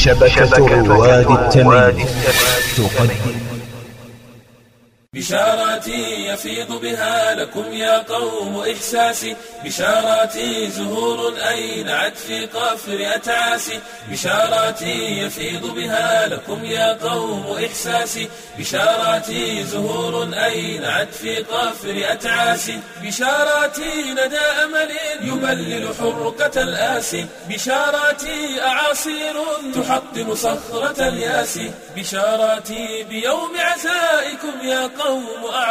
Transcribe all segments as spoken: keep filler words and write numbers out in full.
شبكة رواد التمييز تقدم بشاراتي يفيض بها لكم يا قوم إحساسي، بشاراتي زهور أينعت في قفر أتعاسي، بشاراتي يفيض بها لكم يا قوم إحساسي، بشاراتي زهور أينعت في قفر أتعاسي، بشاراتي ندى أمل يبلل حرقة الآسي، بشاراتي أعاصير تحطم صخرة الياس، بشاراتي بيوم عزائكم يا قوم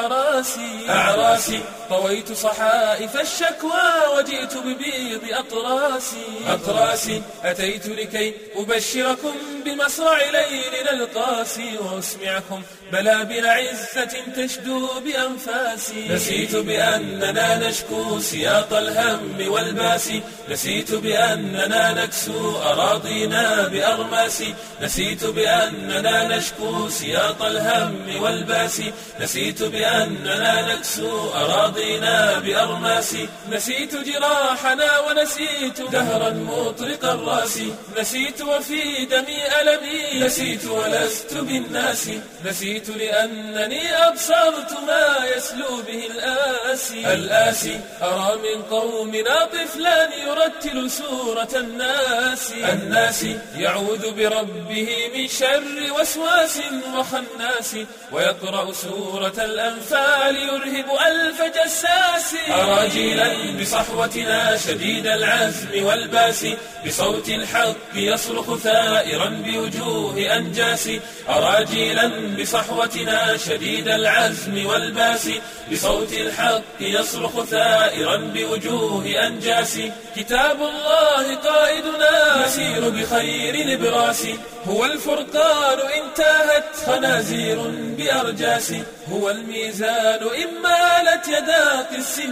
أعراسي أعراسي، طويت صحائف الشكوى وجئت ببيض أطراسي أطراسي، أتيت لكي أبشركم بمصرع ليلنا القاسي، وأسمعكم بلابل عزة تشدو بأنفاسي، نسيت بأننا نشكو سياط الهم والباس، نسيت بأننا نكسو أراضينا بأرماس، نسيت بأننا نشكو سياط الهم والباس، نسيت بأننا نكسو أراضينا بأرماس، نسيت جراحنا ونسيت دهرا مطرق الراس، نسيت وفي دمي ألمي، نسيت ولست بالناس، نسيت لأنني أبصرت ما يسلو به الآسي الآسي، أرى من قومنا طفلا يرتل سورة الناس الناس، يعوذ بربه من شر وسواس وخناس، ويقرأ سورة الأنفال يرهب ألف جساس، أراجيلا بصحوتنا شديد العزم والباس، بصوت الحق يصرخ ثائرا بوجوه أنجاس، أراجيلا بصحوتنا شديد العزم والباس، بصوت الحق يصرخ ثائرا بوجوه أنجاس، كتاب الله قائدنا نسير بخير نبراس، هو الفرقان إن تاهت خنازير بأرجاس، هو الميزان إن مالت يدا قس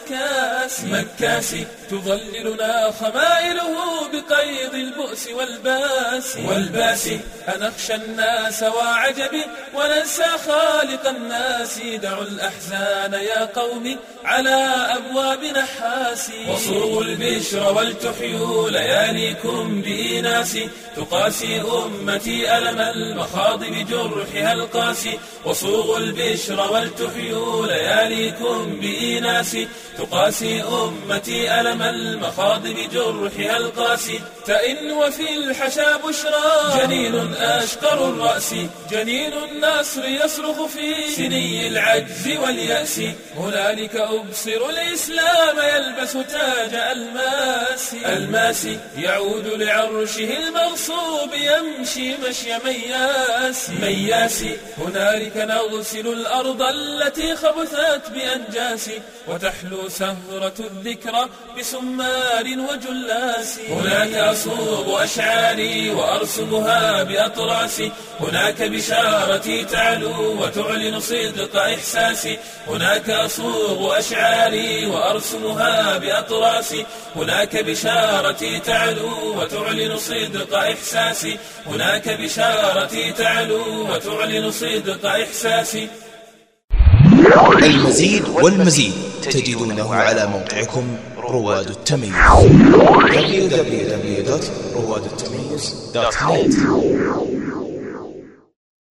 ومكاس مكاس، تظللنا خمائله بقيض البؤس والباس والباس، أنخشى الناس وعجبي وننسى خالق الناس، دعوا الأحزان يا قوم على أبواب نحاس، وصوغوا البشر ولتحيوا لياليكم بإناس، تقاسي أمتي ألم المخاض بجرحها القاسي، وصوغوا البشر ولتحيوا لياليكم بإناس، تقاسي أمتي ألم المخاض بجرحها القاسي، تئن وفي الحشا بشرى جنين أشقر الرأس، جنين النصر يصرخ في سني العجز واليأس، هنالك أبصر الإسلام يلبس تاج ألماس ألماس، يعود لعرشه المغصوب يمشي مشي مياس مياس، هنالك نغسل الأرض التي خبثت بأنجاس، وتحلو سهرة الذكرى بسمار وجلاس، هناك أصوب أشعاري وأرسمها بأطراسي، هناك بشارتي تعلو وتعلن صدق إحساسي، هناك أصوب أشعاري وأرسمها بأطراسي، هناك بشارتي تعلو وتعلن صدق إحساسي، هناك بشارتي تعلو وتعلن صدق إحساسي. المزيد والمزيد تجدونه على موقعكم رواد التمييز دبليو دبليو دبليو دوت رواد التمييز دوت نت.